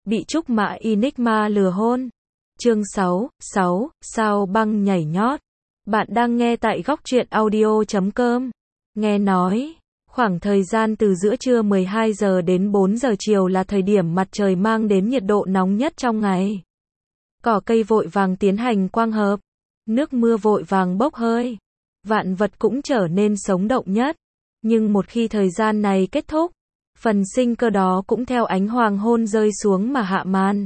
bị Trúc Mã Enigma lừa hôn. Chương 6, sao băng nhảy nhót. Bạn đang nghe tại góc truyện audio.com. Nghe nói, khoảng thời gian từ giữa trưa 12 giờ đến 4 giờ chiều là thời điểm mặt trời mang đến nhiệt độ nóng nhất trong ngày. Cỏ cây vội vàng tiến hành quang hợp, nước mưa vội vàng bốc hơi, vạn vật cũng trở nên sống động nhất. Nhưng một khi thời gian này kết thúc, phần sinh cơ đó cũng theo ánh hoàng hôn rơi xuống mà hạ màn.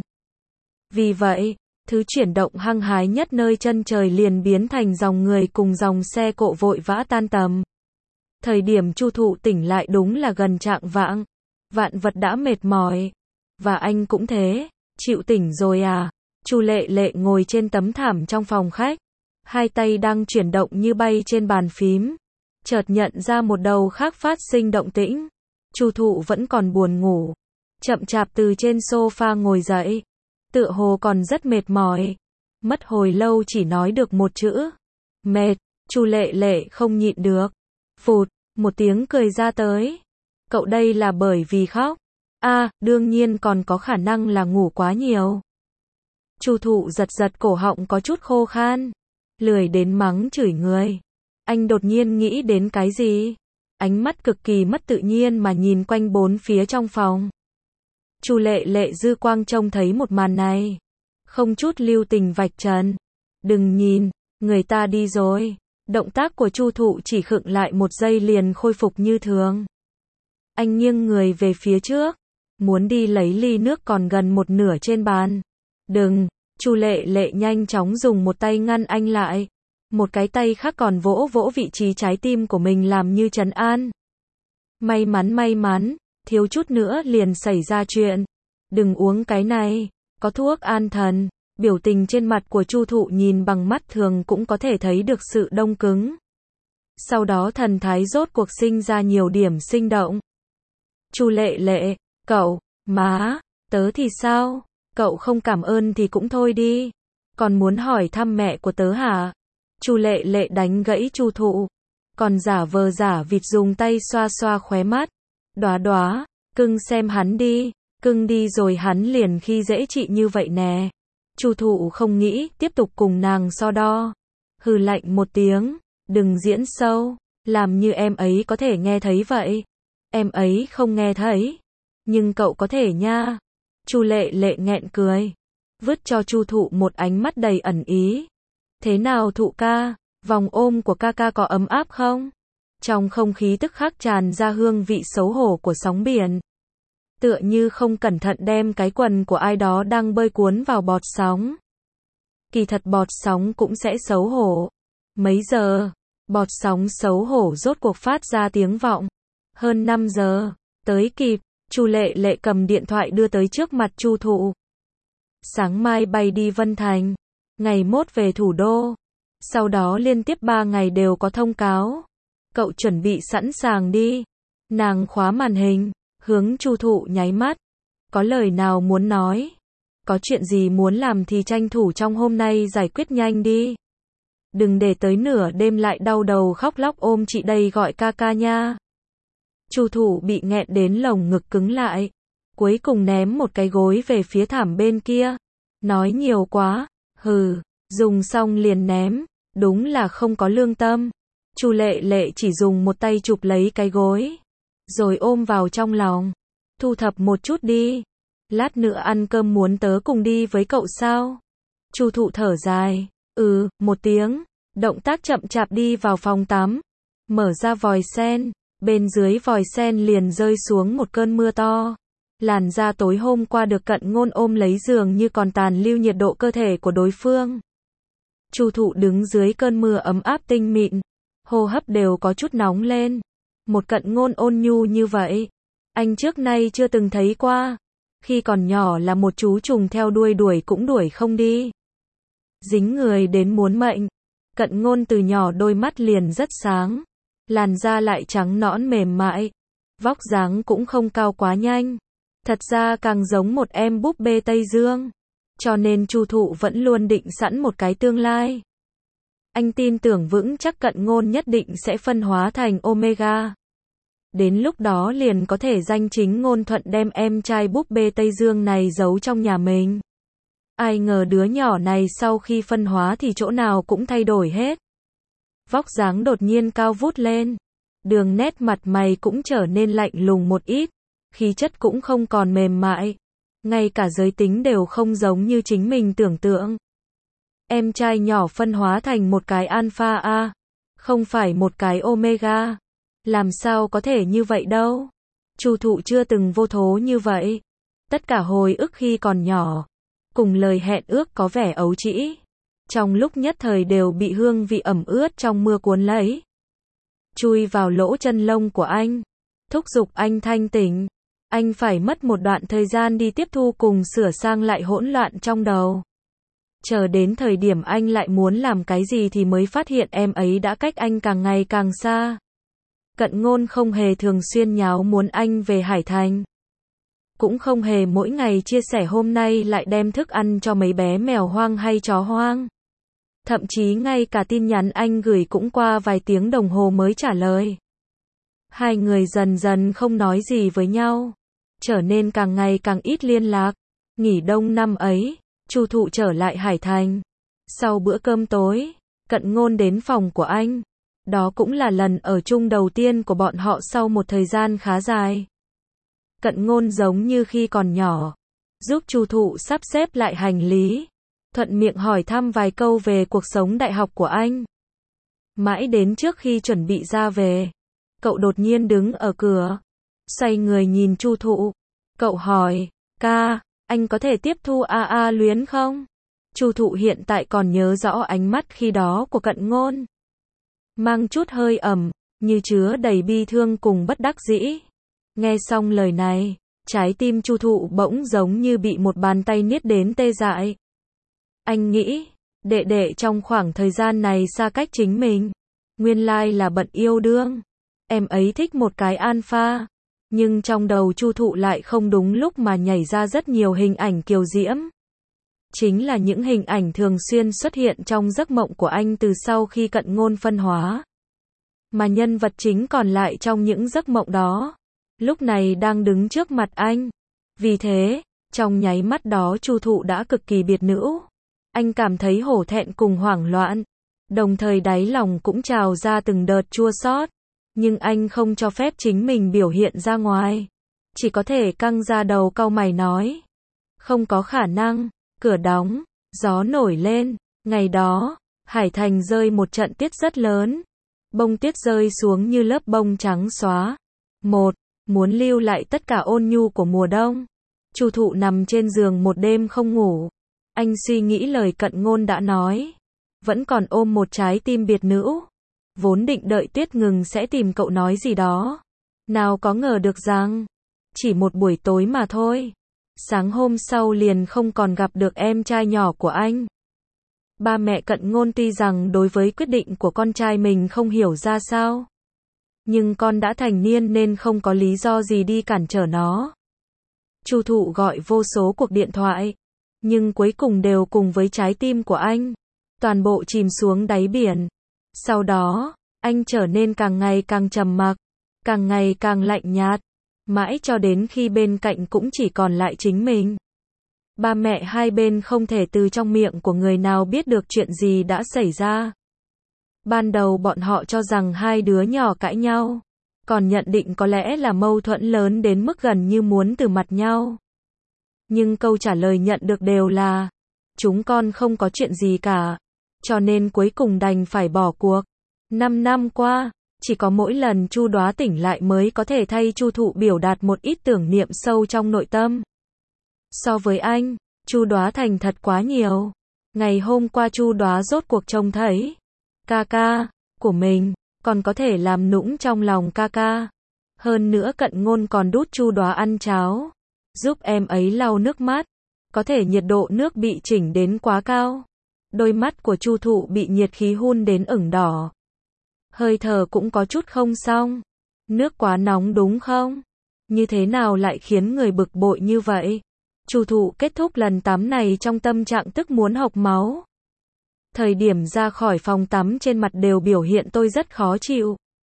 Vì vậy, thứ chuyển động hăng hái nhất nơi chân trời liền biến thành dòng người cùng dòng xe cộ vội vã tan tầm. Thời điểm Chu Thụ tỉnh lại đúng là gần chạng vạng, vạn vật đã mệt mỏi. Và anh cũng thế, chịu tỉnh rồi à? Chu Lệ Lệ ngồi trên tấm thảm trong phòng khách, hai tay đang chuyển động như bay trên bàn phím, chợt nhận ra một đầu khác phát sinh động tĩnh. Chu Thụ vẫn còn buồn ngủ, chậm chạp từ trên sofa ngồi dậy, tựa hồ còn rất mệt mỏi. Mất hồi lâu chỉ nói được một chữ, mệt. Chu Lệ Lệ không nhịn được, phụt, một tiếng cười ra tới. Cậu đây là bởi vì khóc? Đương nhiên còn có khả năng là ngủ quá nhiều. Chu Thụ giật giật cổ họng có chút khô khan, lười đến mắng chửi người. Anh đột nhiên nghĩ đến cái gì? Ánh mắt cực kỳ mất tự nhiên mà nhìn quanh bốn phía trong phòng. Chu Lệ Lệ dư quang trông thấy một màn này, không chút lưu tình vạch trần. Đừng nhìn, người ta đi rồi. Động tác của Chu Thụ chỉ khựng lại một giây liền khôi phục như thường. Anh nghiêng người về phía trước, muốn đi lấy ly nước còn gần một nửa trên bàn. Đừng, Chu Lệ Lệ nhanh chóng dùng một tay ngăn anh lại. Một cái tay khác còn vỗ vỗ vị trí trái tim của mình làm như trấn an. May mắn, thiếu chút nữa liền xảy ra chuyện. Đừng uống cái này, có thuốc an thần. Biểu tình trên mặt của Chu Thụ nhìn bằng mắt thường cũng có thể thấy được sự đông cứng. Sau đó thần thái rốt cuộc sinh ra nhiều điểm sinh động. Chu Lệ Lệ, cậu, má, tớ thì sao? Cậu không cảm ơn thì cũng thôi đi. Còn muốn hỏi thăm mẹ của tớ hả? Chu Lệ Lệ đánh gãy Chu Thụ, còn giả vờ giả vịt dùng tay xoa xoa khóe mắt. Đóa, cưng xem hắn đi, cưng đi rồi hắn liền khi dễ chị như vậy nè. Chu Thụ không nghĩ tiếp tục cùng nàng so đo, hừ lạnh một tiếng, đừng diễn sâu, làm như em ấy có thể nghe thấy vậy. Em ấy không nghe thấy, nhưng cậu có thể nha. Chu Lệ Lệ nghẹn cười, vứt cho Chu Thụ một ánh mắt đầy ẩn ý. Thế nào Thụ ca, vòng ôm của ca có ấm áp không? Trong không khí tức khắc tràn ra hương vị xấu hổ của sóng biển. Tựa như không cẩn thận đem cái quần của ai đó đang bơi cuốn vào bọt sóng. Kỳ thật bọt sóng cũng sẽ xấu hổ. Mấy giờ, bọt sóng xấu hổ rốt cuộc phát ra tiếng vọng. Hơn 5 giờ, tới kịp. Chu Lệ Lệ cầm điện thoại đưa tới trước mặt Chu Thụ. Sáng mai bay đi Vân Thành, ngày mốt về thủ đô. Sau đó liên tiếp 3 ngày đều có thông cáo. Cậu chuẩn bị sẵn sàng đi. Nàng khóa màn hình, hướng Chu Thụ nháy mắt. Có lời nào muốn nói? Có chuyện gì muốn làm thì tranh thủ trong hôm nay giải quyết nhanh đi. Đừng để tới nửa đêm lại đau đầu khóc lóc ôm chị đây gọi ca nha. Chu Thụ bị nghẹn đến lồng ngực cứng lại, cuối cùng ném một cái gối về phía thảm bên kia. Nói nhiều quá, dùng xong liền ném, đúng là không có lương tâm. Chu Lệ Lệ chỉ dùng một tay chụp lấy cái gối, rồi ôm vào trong lòng. Thu thập một chút đi, lát nữa ăn cơm muốn tớ cùng đi với cậu sao? Chu Thụ thở dài, một tiếng, động tác chậm chạp đi vào phòng tắm, mở ra vòi sen. Bên dưới vòi sen liền rơi xuống một cơn mưa to. Làn da tối hôm qua được Cận Ngôn ôm lấy dường như còn tàn lưu nhiệt độ cơ thể của đối phương. Chu Thụ đứng dưới cơn mưa ấm áp tinh mịn, hô hấp đều có chút nóng lên. Một Cận Ngôn ôn nhu như vậy, anh trước nay chưa từng thấy qua. Khi còn nhỏ là một chú trùng theo đuổi cũng đuổi không đi. Dính người đến muốn mệnh. Cận Ngôn từ nhỏ đôi mắt liền rất sáng. Làn da lại trắng nõn mềm mại, vóc dáng cũng không cao quá nhanh. Thật ra càng giống một em búp bê Tây Dương. Cho nên Chu Thụ vẫn luôn định sẵn một cái tương lai. Anh tin tưởng vững chắc Cận Ngôn nhất định sẽ phân hóa thành Omega. Đến lúc đó liền có thể danh chính ngôn thuận đem em trai búp bê Tây Dương này giấu trong nhà mình. Ai ngờ đứa nhỏ này sau khi phân hóa thì chỗ nào cũng thay đổi hết. Vóc dáng đột nhiên cao vút lên. Đường nét mặt mày cũng trở nên lạnh lùng một ít. Khí chất cũng không còn mềm mại. Ngay cả giới tính đều không giống như chính mình tưởng tượng. Em trai nhỏ phân hóa thành một cái alpha A. Không phải một cái omega. Làm sao có thể như vậy đâu. Chu Thụ chưa từng vô thố như vậy. Tất cả hồi ức khi còn nhỏ. Cùng lời hẹn ước có vẻ ấu trĩ. Trong lúc nhất thời đều bị hương vị ẩm ướt trong mưa cuốn lấy. Chui vào lỗ chân lông của anh. Thúc giục anh thanh tỉnh. Anh phải mất một đoạn thời gian đi tiếp thu cùng sửa sang lại hỗn loạn trong đầu. Chờ đến thời điểm anh lại muốn làm cái gì thì mới phát hiện em ấy đã cách anh càng ngày càng xa. Cận Ngôn không hề thường xuyên nháo muốn anh về Hải Thành. Cũng không hề mỗi ngày chia sẻ hôm nay lại đem thức ăn cho mấy bé mèo hoang hay chó hoang. Thậm chí ngay cả tin nhắn anh gửi cũng qua vài tiếng đồng hồ mới trả lời. Hai người dần dần không nói gì với nhau. Trở nên càng ngày càng ít liên lạc. Nghỉ đông năm ấy, Chu Thụ trở lại Hải Thành. Sau bữa cơm tối, Cận Ngôn đến phòng của anh. Đó cũng là lần ở chung đầu tiên của bọn họ sau một thời gian khá dài. Cận Ngôn giống như khi còn nhỏ, giúp Chu Thụ sắp xếp lại hành lý, thuận miệng hỏi thăm vài câu về cuộc sống đại học của anh. Mãi đến trước khi chuẩn bị ra về, cậu đột nhiên đứng ở cửa, xoay người nhìn Chu Thụ. Cậu hỏi, ca, anh có thể tiếp thu AA Luyến không? Chu Thụ hiện tại còn nhớ rõ ánh mắt khi đó của Cận Ngôn. Mang chút hơi ẩm, như chứa đầy bi thương cùng bất đắc dĩ. Nghe xong lời này, trái tim Chu Thụ bỗng giống như bị một bàn tay niết đến tê dại. Anh nghĩ, đệ đệ trong khoảng thời gian này xa cách chính mình, nguyên lai là bận yêu đương. Em ấy thích một cái alpha, nhưng trong đầu Chu Thụ lại không đúng lúc mà nhảy ra rất nhiều hình ảnh kiều diễm. Chính là những hình ảnh thường xuyên xuất hiện trong giấc mộng của anh từ sau khi Cận Ngôn phân hóa. Mà nhân vật chính còn lại trong những giấc mộng đó, lúc này đang đứng trước mặt anh. Vì thế, trong nháy mắt đó Chu Thụ đã cực kỳ biệt nữ. Anh cảm thấy hổ thẹn cùng hoảng loạn. Đồng thời đáy lòng cũng trào ra từng đợt chua xót. Nhưng anh không cho phép chính mình biểu hiện ra ngoài. Chỉ có thể căng ra đầu cau mày nói. Không có khả năng. Cửa đóng, gió nổi lên. Ngày đó, Hải Thành rơi một trận tuyết rất lớn. Bông tuyết rơi xuống như lớp bông trắng xóa. Muốn lưu lại tất cả ôn nhu của mùa đông. Chu Thụ nằm trên giường một đêm không ngủ. Anh suy nghĩ lời Cận Ngôn đã nói. Vẫn còn ôm một trái tim biệt nữ. Vốn định đợi tuyết ngừng sẽ tìm cậu nói gì đó. Nào có ngờ được rằng, chỉ một buổi tối mà thôi. Sáng hôm sau liền không còn gặp được em trai nhỏ của anh. Ba mẹ Cận Ngôn tuy rằng đối với quyết định của con trai mình không hiểu ra sao. Nhưng con đã thành niên nên không có lý do gì đi cản trở nó. Chu Thụ gọi vô số cuộc điện thoại. Nhưng cuối cùng đều cùng với trái tim của anh. Toàn bộ chìm xuống đáy biển. Sau đó, anh trở nên càng ngày càng trầm mặc. Càng ngày càng lạnh nhạt. Mãi cho đến khi bên cạnh cũng chỉ còn lại chính mình. Ba mẹ hai bên không thể từ trong miệng của người nào biết được chuyện gì đã xảy ra. Ban đầu bọn họ cho rằng hai đứa nhỏ cãi nhau. Còn nhận định có lẽ là mâu thuẫn lớn đến mức gần như muốn từ mặt nhau. Nhưng câu trả lời nhận được đều là chúng con không có chuyện gì cả. Cho nên cuối cùng đành phải bỏ cuộc. 5 năm qua, chỉ có mỗi lần Chu Đóa tỉnh lại mới có thể thay Chu Thụ biểu đạt một ít tưởng niệm sâu trong nội tâm. So với anh, Chu Đóa thành thật quá nhiều. Ngày hôm qua Chu Đóa rốt cuộc trông thấy ca ca của mình còn có thể làm nũng trong lòng ca ca. Hơn nữa Cận Ngôn còn đút Chu Đóa ăn cháo, giúp em ấy lau nước mắt. Có thể nhiệt độ nước bị chỉnh đến quá cao. Đôi mắt của Chu Thụ bị nhiệt khí hun đến ửng đỏ. Hơi thở cũng có chút không xong. Nước quá nóng đúng không? Như thế nào lại khiến người bực bội như vậy? Chu Thụ kết thúc lần tắm này trong tâm trạng tức muốn hộc máu. Thời điểm ra khỏi phòng tắm trên mặt đều biểu hiện tôi rất khó chịu.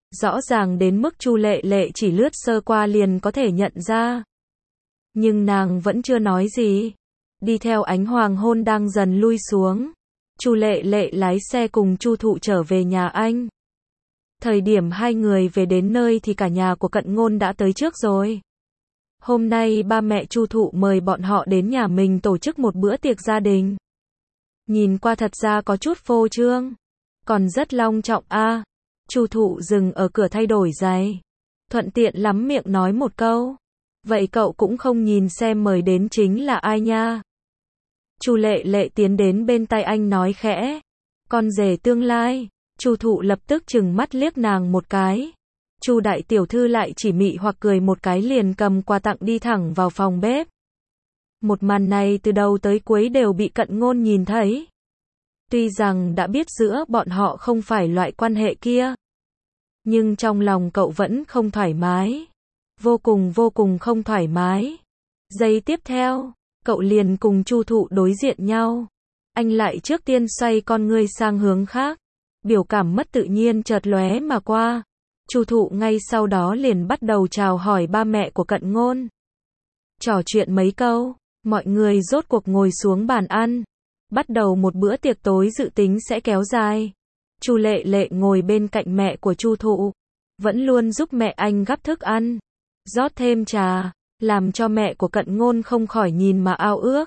Rõ ràng đến mức Chu Lệ Lệ chỉ lướt sơ qua liền có thể nhận ra. Nhưng nàng vẫn chưa nói gì. Đi theo ánh hoàng hôn đang dần lui xuống, Chu Lệ Lệ lái xe cùng Chu Thụ trở về nhà anh. Thời điểm hai người về đến nơi thì cả nhà của Cận Ngôn đã tới trước rồi. Hôm nay ba mẹ Chu Thụ mời bọn họ đến nhà mình tổ chức một bữa tiệc gia đình. Nhìn qua thật ra có chút phô trương, còn rất long trọng a. Chu Thụ dừng ở cửa thay đổi giày, thuận tiện lắm miệng nói một câu. Vậy cậu cũng không nhìn xem mời đến chính là ai nha. Chu Lệ Lệ tiến đến bên tai anh nói khẽ. Con rể tương lai. Chu Thụ lập tức trừng mắt liếc nàng một cái. Chu đại tiểu thư lại chỉ mị hoặc cười một cái liền cầm quà tặng đi thẳng vào phòng bếp. Một màn này từ đầu tới cuối đều bị Cận Ngôn nhìn thấy. Tuy rằng đã biết giữa bọn họ không phải loại quan hệ kia, nhưng trong lòng cậu vẫn không thoải mái. Vô cùng không thoải mái. Giây tiếp theo, cậu liền cùng Chu Thụ đối diện nhau. Anh lại trước tiên xoay con ngươi sang hướng khác. Biểu cảm mất tự nhiên chợt lóe mà qua. Chu Thụ ngay sau đó liền bắt đầu chào hỏi ba mẹ của Cận Ngôn. Trò chuyện mấy câu, mọi người rốt cuộc ngồi xuống bàn ăn. Bắt đầu một bữa tiệc tối dự tính sẽ kéo dài. Chu Lệ Lệ ngồi bên cạnh mẹ của Chu Thụ, vẫn luôn giúp mẹ anh gắp thức ăn, rót thêm trà, làm cho mẹ của Cận Ngôn không khỏi nhìn mà ao ước.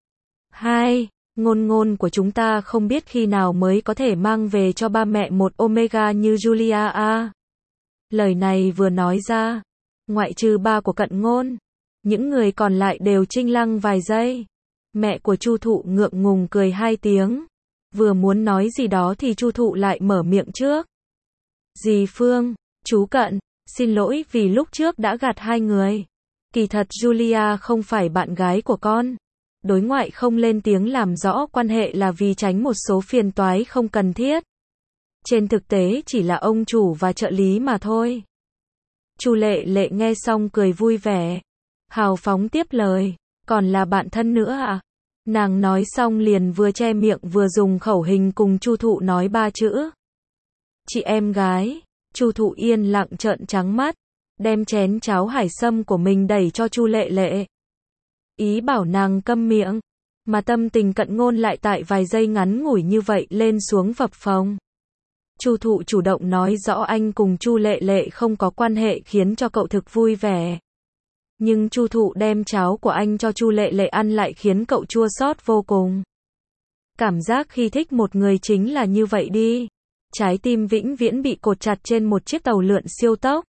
Hai, Ngôn Ngôn của chúng ta không biết khi nào mới có thể mang về cho ba mẹ một Omega như Julia a. Lời này vừa nói ra, ngoại trừ ba của Cận Ngôn, những người còn lại đều trinh lăng vài giây. Mẹ của Chu Thụ ngượng ngùng cười hai tiếng, vừa muốn nói gì đó thì Chu Thụ lại mở miệng trước. Dì Phương, chú Cận, xin lỗi vì lúc trước đã gạt hai người. Kỳ thật Julia không phải bạn gái của con. Đối ngoại không lên tiếng làm rõ quan hệ là vì tránh một số phiền toái không cần thiết. Trên thực tế chỉ là ông chủ và trợ lý mà thôi. Chu Lệ Lệ nghe xong cười vui vẻ, hào phóng tiếp lời, còn là bạn thân nữa à? Nàng nói xong liền vừa che miệng vừa dùng khẩu hình cùng Chu Thụ nói ba chữ. Chị em gái. Chu Thụ yên lặng trợn trắng mắt, đem chén cháo hải sâm của mình đẩy cho Chu Lệ Lệ. Ý bảo nàng câm miệng, mà tâm tình Cận Ngôn lại tại vài giây ngắn ngủi như vậy lên xuống phập phồng. Chu Thụ chủ động nói rõ anh cùng Chu Lệ Lệ không có quan hệ khiến cho cậu thực vui vẻ. Nhưng Chu Thụ đem cháo của anh cho Chu Lệ Lệ ăn lại khiến cậu chua xót vô cùng. Cảm giác khi thích một người chính là như vậy đi. Trái tim vĩnh viễn bị cột chặt trên một chiếc tàu lượn siêu tốc.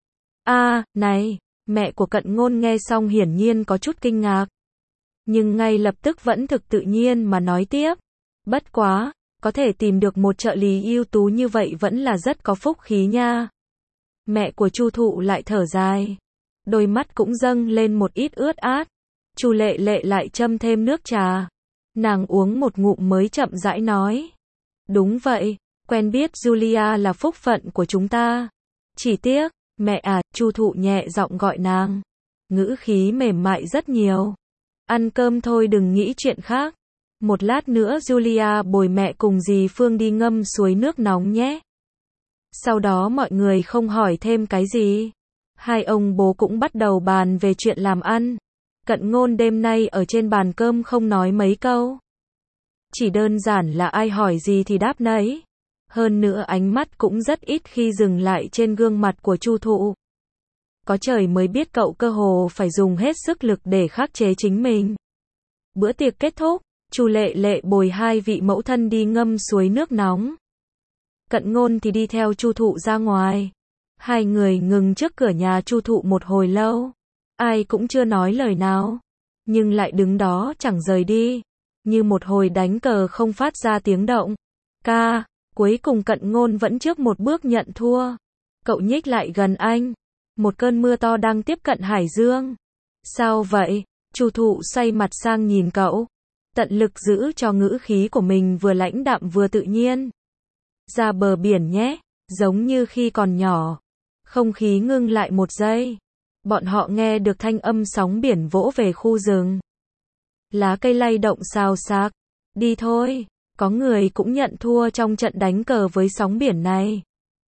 Này, mẹ của Cận Ngôn nghe xong hiển nhiên có chút kinh ngạc. Nhưng ngay lập tức vẫn thực tự nhiên mà nói tiếp. Bất quá, có thể tìm được một trợ lý ưu tú như vậy vẫn là rất có phúc khí nha. Mẹ của Chu Thụ lại thở dài. Đôi mắt cũng dâng lên một ít ướt át. Chu Lệ Lệ lại châm thêm nước trà. Nàng uống một ngụm mới chậm rãi nói. Đúng vậy, quen biết Julia là phúc phận của chúng ta. Chỉ tiếc, mẹ à, Chu Thụ nhẹ giọng gọi nàng. Ngữ khí mềm mại rất nhiều. Ăn cơm thôi đừng nghĩ chuyện khác. Một lát nữa Julia bồi mẹ cùng dì Phương đi ngâm suối nước nóng nhé. Sau đó mọi người không hỏi thêm cái gì. Hai ông bố cũng bắt đầu bàn về chuyện làm ăn. Cận Ngôn đêm nay ở trên bàn cơm không nói mấy câu. Chỉ đơn giản là ai hỏi gì thì đáp nấy. Hơn nữa ánh mắt cũng rất ít khi dừng lại trên gương mặt của Chu Thụ. Có trời mới biết cậu cơ hồ phải dùng hết sức lực để khắc chế chính mình. Bữa tiệc kết thúc, Chu Lệ Lệ bồi hai vị mẫu thân đi ngâm suối nước nóng. Cận Ngôn thì đi theo Chu Thụ ra ngoài. Hai người ngừng trước cửa nhà Chu Thụ một hồi lâu. Ai cũng chưa nói lời nào. Nhưng lại đứng đó chẳng rời đi. Như một hồi đánh cờ không phát ra tiếng động. Cuối cùng Cận Ngôn vẫn trước một bước nhận thua. Cậu nhích lại gần anh. Một cơn mưa to đang tiếp cận Hải Dương. Sao vậy? Chu Thụ xoay mặt sang nhìn cậu. Tận lực giữ cho ngữ khí của mình vừa lãnh đạm vừa tự nhiên. Ra bờ biển nhé. Giống như khi còn nhỏ. Không khí ngưng lại một giây. Bọn họ nghe được thanh âm sóng biển vỗ về khu rừng. Lá cây lay động xào xạc. Đi thôi. Có người cũng nhận thua trong trận đánh cờ với sóng biển này.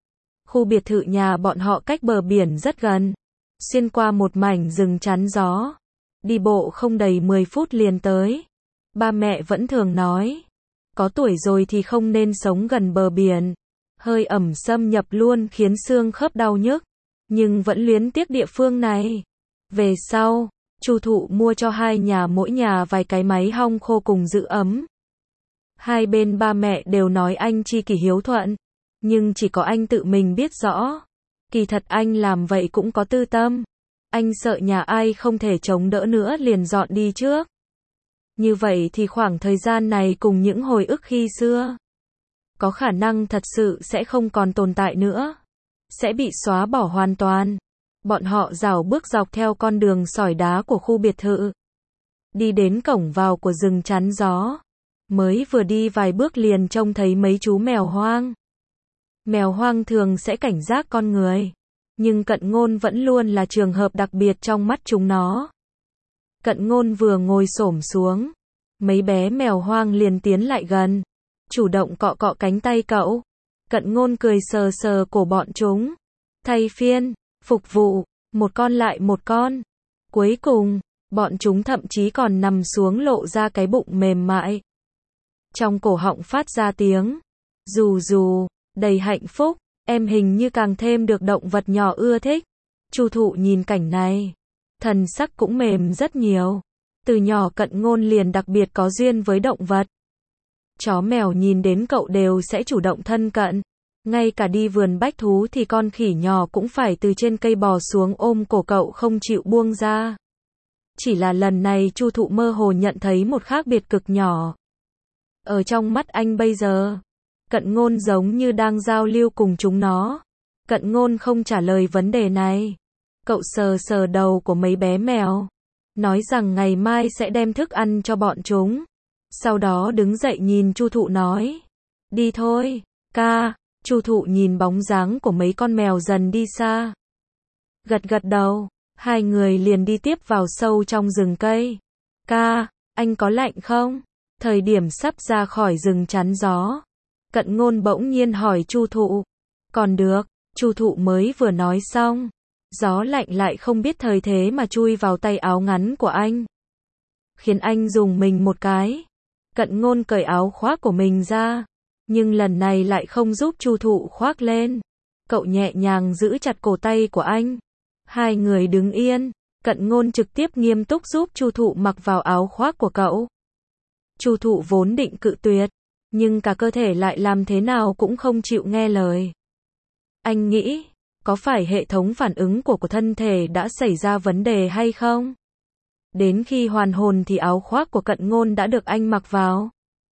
Khu biệt thự nhà bọn họ cách bờ biển rất gần, xuyên qua một mảnh rừng chắn gió. Đi bộ không đầy 10 phút liền tới. Ba mẹ vẫn thường nói, có tuổi rồi thì không nên sống gần bờ biển. Hơi ẩm xâm nhập luôn khiến xương khớp đau nhức, nhưng vẫn luyến tiếc địa phương này. Về sau, Chu Thụ mua cho hai nhà mỗi nhà vài cái máy hong khô cùng giữ ấm. Hai bên ba mẹ đều nói anh chi kỷ hiếu thuận, nhưng chỉ có anh tự mình biết rõ. Kỳ thật anh làm vậy cũng có tư tâm. Anh sợ nhà ai không thể chống đỡ nữa liền dọn đi trước. Như vậy thì khoảng thời gian này cùng những hồi ức khi xưa, có khả năng thật sự sẽ không còn tồn tại nữa. Sẽ bị xóa bỏ hoàn toàn. Bọn họ rảo bước dọc theo con đường sỏi đá của khu biệt thự. Đi đến cổng vào của rừng chắn gió. Mới vừa đi vài bước liền trông thấy mấy chú mèo hoang. Mèo hoang thường sẽ cảnh giác con người. Nhưng Cận Ngôn vẫn luôn là trường hợp đặc biệt trong mắt chúng nó. Cận Ngôn vừa ngồi xổm xuống. Mấy bé mèo hoang liền tiến lại gần. Chủ động cọ cọ cánh tay cậu. Cận Ngôn cười sờ sờ cổ bọn chúng. Thay phiên, phục vụ, một con lại một con. Cuối cùng, bọn chúng thậm chí còn nằm xuống lộ ra cái bụng mềm mại. Trong cổ họng phát ra tiếng rù rù, đầy hạnh phúc. Em hình như càng thêm được động vật nhỏ ưa thích. Chu Thụ nhìn cảnh này, thần sắc cũng mềm rất nhiều. Từ nhỏ Cận Ngôn liền đặc biệt có duyên với động vật. Chó mèo nhìn đến cậu đều sẽ chủ động thân cận. Ngay cả đi vườn bách thú thì con khỉ nhỏ cũng phải từ trên cây bò xuống ôm cổ cậu không chịu buông ra. Chỉ là lần này Chu Thụ mơ hồ nhận thấy một khác biệt cực nhỏ. Ở trong mắt anh bây giờ, Cận Ngôn giống như đang giao lưu cùng chúng nó. Cận Ngôn không trả lời vấn đề này. Cậu sờ sờ đầu của mấy bé mèo. Nói rằng ngày mai sẽ đem thức ăn cho bọn chúng. Sau đó đứng dậy nhìn Chu Thụ nói. Đi thôi, ca. Chu Thụ nhìn bóng dáng của mấy con mèo dần đi xa. Gật gật đầu. Hai người liền đi tiếp vào sâu trong rừng cây. Ca, anh có lạnh không? Thời điểm sắp ra khỏi rừng chắn gió, Cận Ngôn bỗng nhiên hỏi Chu Thụ. Còn được, Chu Thụ mới vừa nói xong. Gió lạnh lại không biết thời thế mà chui vào tay áo ngắn của anh. Khiến anh dùng mình một cái. Cận Ngôn cởi áo khoác của mình ra. Nhưng lần này lại không giúp Chu Thụ khoác lên. Cậu nhẹ nhàng giữ chặt cổ tay của anh. Hai người đứng yên. Cận Ngôn trực tiếp nghiêm túc giúp Chu Thụ mặc vào áo khoác của cậu. Chu Thụ vốn định cự tuyệt, nhưng cả cơ thể lại làm thế nào cũng không chịu nghe lời. Anh nghĩ, có phải hệ thống phản ứng của thân thể đã xảy ra vấn đề hay không? Đến khi hoàn hồn thì áo khoác của Cận Ngôn đã được anh mặc vào.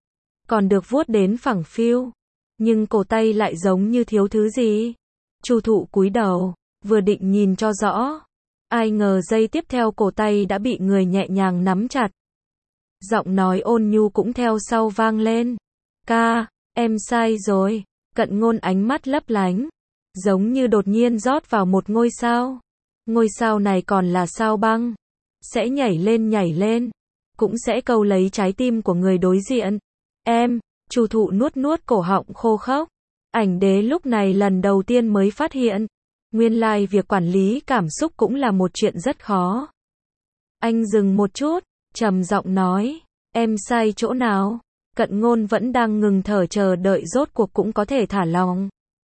Còn được vuốt đến phẳng phiu, nhưng cổ tay lại giống như thiếu thứ gì. Chu Thụ cúi đầu, vừa định nhìn cho rõ. Ai ngờ giây tiếp theo cổ tay đã bị người nhẹ nhàng nắm chặt. Giọng nói ôn nhu cũng theo sau vang lên. Ca, em sai rồi. Cận Ngôn ánh mắt lấp lánh, giống như đột nhiên rót vào một ngôi sao. Ngôi sao này còn là sao băng. Sẽ nhảy lên, cũng sẽ câu lấy trái tim của người đối diện. Em, Chu Thụ nuốt cổ họng khô khốc. Ảnh đế lúc này lần đầu tiên mới phát hiện. Nguyên lai việc quản lý cảm xúc cũng là một chuyện rất khó. Anh dừng một chút, trầm giọng nói. Em sai chỗ nào? Cận Ngôn vẫn đang ngừng thở chờ đợi rốt cuộc cũng có thể thả lòng.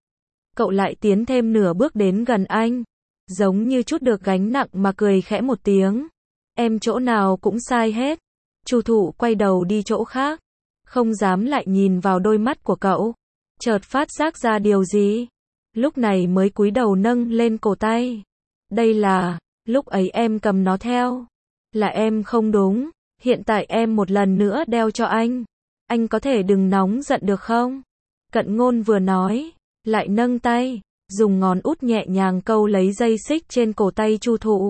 Cậu lại tiến thêm nửa bước đến gần anh. Giống như chút được gánh nặng mà cười khẽ một tiếng. Em chỗ nào cũng sai hết. Chu Thụ quay đầu đi chỗ khác. Không dám lại nhìn vào đôi mắt của cậu. Chợt phát giác ra điều gì. Lúc này mới cúi đầu nâng lên cổ tay. Đây là, lúc ấy em cầm nó theo. Là em không đúng. Hiện tại em một lần nữa đeo cho anh. Anh có thể đừng nóng giận được không? Cận Ngôn vừa nói, lại nâng tay, dùng ngón út nhẹ nhàng câu lấy dây xích trên cổ tay Chu Thụ.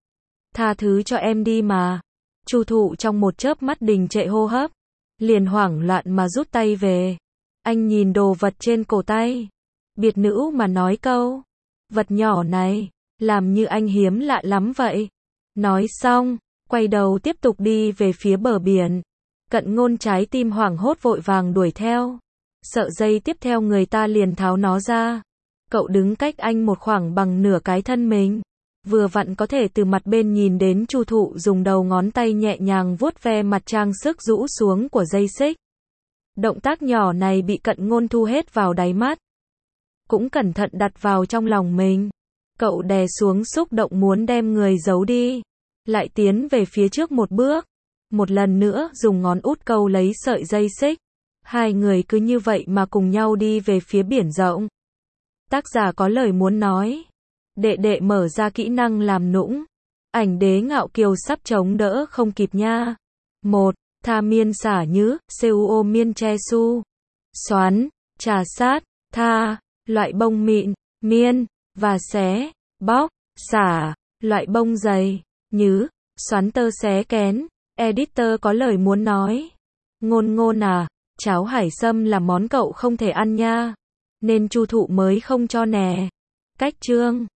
Tha thứ cho em đi mà. Chu Thụ trong một chớp mắt đình trệ hô hấp, liền hoảng loạn mà rút tay về. Anh nhìn đồ vật trên cổ tay, biệt nữ mà nói câu, vật nhỏ này, làm như anh hiếm lạ lắm vậy. Nói xong, quay đầu tiếp tục đi về phía bờ biển. Cận Ngôn trái tim hoảng hốt vội vàng đuổi theo. Sợ giây tiếp theo người ta liền tháo nó ra. Cậu đứng cách anh một khoảng bằng nửa cái thân mình. Vừa vặn có thể từ mặt bên nhìn đến Chu Thụ dùng đầu ngón tay nhẹ nhàng vuốt ve mặt trang sức rũ xuống của dây xích. Động tác nhỏ này bị Cận Ngôn thu hết vào đáy mắt. Cũng cẩn thận đặt vào trong lòng mình. Cậu đè xuống xúc động muốn đem người giấu đi. Lại tiến về phía trước một bước. Một lần nữa dùng ngón út câu lấy sợi dây xích. Hai người cứ như vậy mà cùng nhau đi về phía biển rộng. Tác giả có lời muốn nói. Đệ đệ mở ra kỹ năng làm nũng. Ảnh đế ngạo kiều sắp chống đỡ không kịp nha. 1. Tha miên xả nhứ, cuo miên che su. Xoắn, trà sát, tha, loại bông mịn, miên, và xé, bóc, xả, loại bông dày, nhứ, xoắn tơ xé kén. Editor có lời muốn nói. Ngôn Ngôn à, cháo hải sâm là món cậu không thể ăn nha. Nên Chu Thụ mới không cho nè. Cách chương